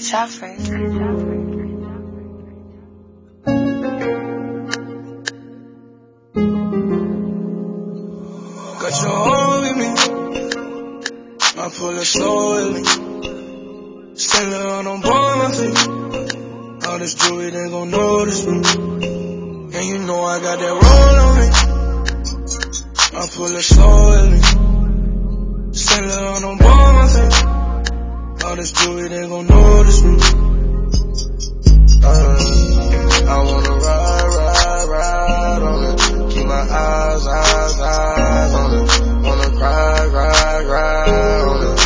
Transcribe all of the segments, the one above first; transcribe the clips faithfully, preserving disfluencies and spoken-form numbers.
Joffrey. Got your hold in me, I pull it slow with me. Stand around on my feet. All this jewelry, they gon' notice me. And you know I got that roll on me, I pull it slow with me. Stand around on my feet. All this jewelry, they gon' notice me. Uh, I wanna ride, ride, ride on it. Keep my eyes, eyes, eyes on it. Wanna cry, cry, cry on it.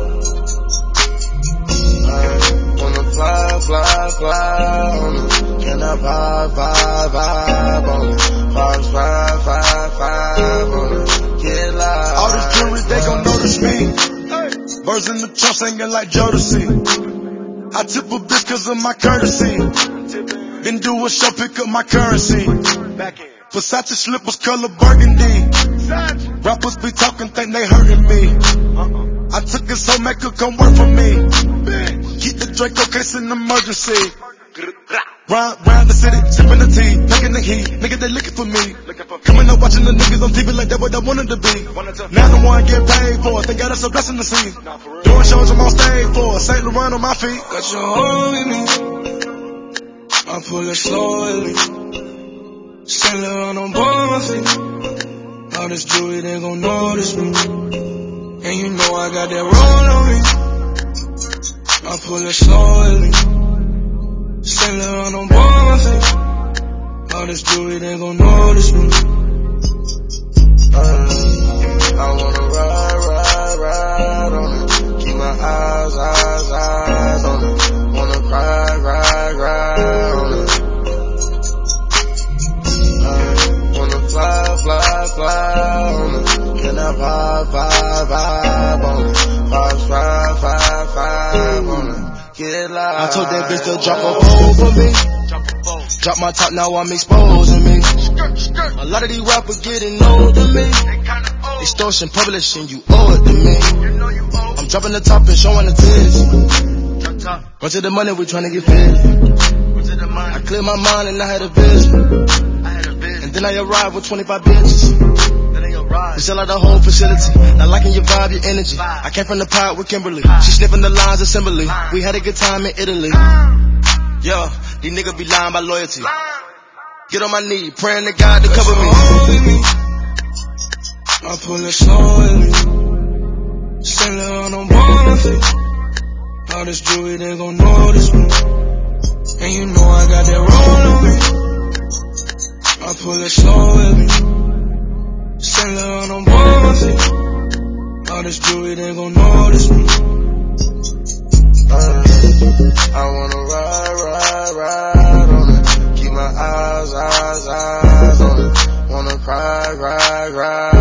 I wanna fly, fly, fly on it. Can I vibe, vibe, vibe on it? Five, five, five, five on it. Get live. All this jewelry, they gon' notice me. Birds in the trunk singing like Jodeci. I tip a bitch cause of my courtesy. Then do a show, pick up my currency. Versace slippers color burgundy. Rappers be talking, think they hurting me. I took it so Mac could come work for me. Keep the Draco case in emergency. Round, round the city, sipping the tea, taking the heat. Nigga, they looking for me. Coming up watching the niggas on T V like that what I wanted to be. Now the one get paid for it, think that's a blessing to see. Doing shows I'm on stage for it, Saint Laurent on my feet. Got your hold in me, I pull it slowly. Stand around on my feet. All this jewelry, they gon' notice me. And you know I got that roll on me, I pull it slowly. Stand around on my feet. All this jewelry, they gon' notice me. Uh, I wanna ride, ride, ride on it. Keep my eyes, eyes, eyes on it. Wanna cry, cry, cry on it. I wanna fly, fly, fly on it. Can I vibe, vibe, vibe on it? Five, five, five, five on it. Get live. I told that bitch to drop a fold for me. Drop my top, now I'm exposing me. A lot of these rappers getting old to me. Extortion, publishing, you owe it to me. I'm dropping the top and showing the tits. Run to the money, we tryna get fit. I cleared my mind and I had a vision. And then I arrived with twenty-five bitches. We sell out the whole facility. Not liking your vibe, your energy. I came from the pod with Kimberly. She sniffing the lines assembly. We had a good time in Italy. Yo, these niggas be lying by loyalty. Get on my knee, praying to God to cover me. I pull it slowly. Stand around on my feet. All this jewelry, they gon' notice me. And you know I got that roll on me, I pull it slowly. Stand around on my feet. All this jewelry, they gon' notice me. Uh, I wanna ride, ride, ride on it. Keep my eyes, eyes, eyes on it. Wanna cry, cry, cry.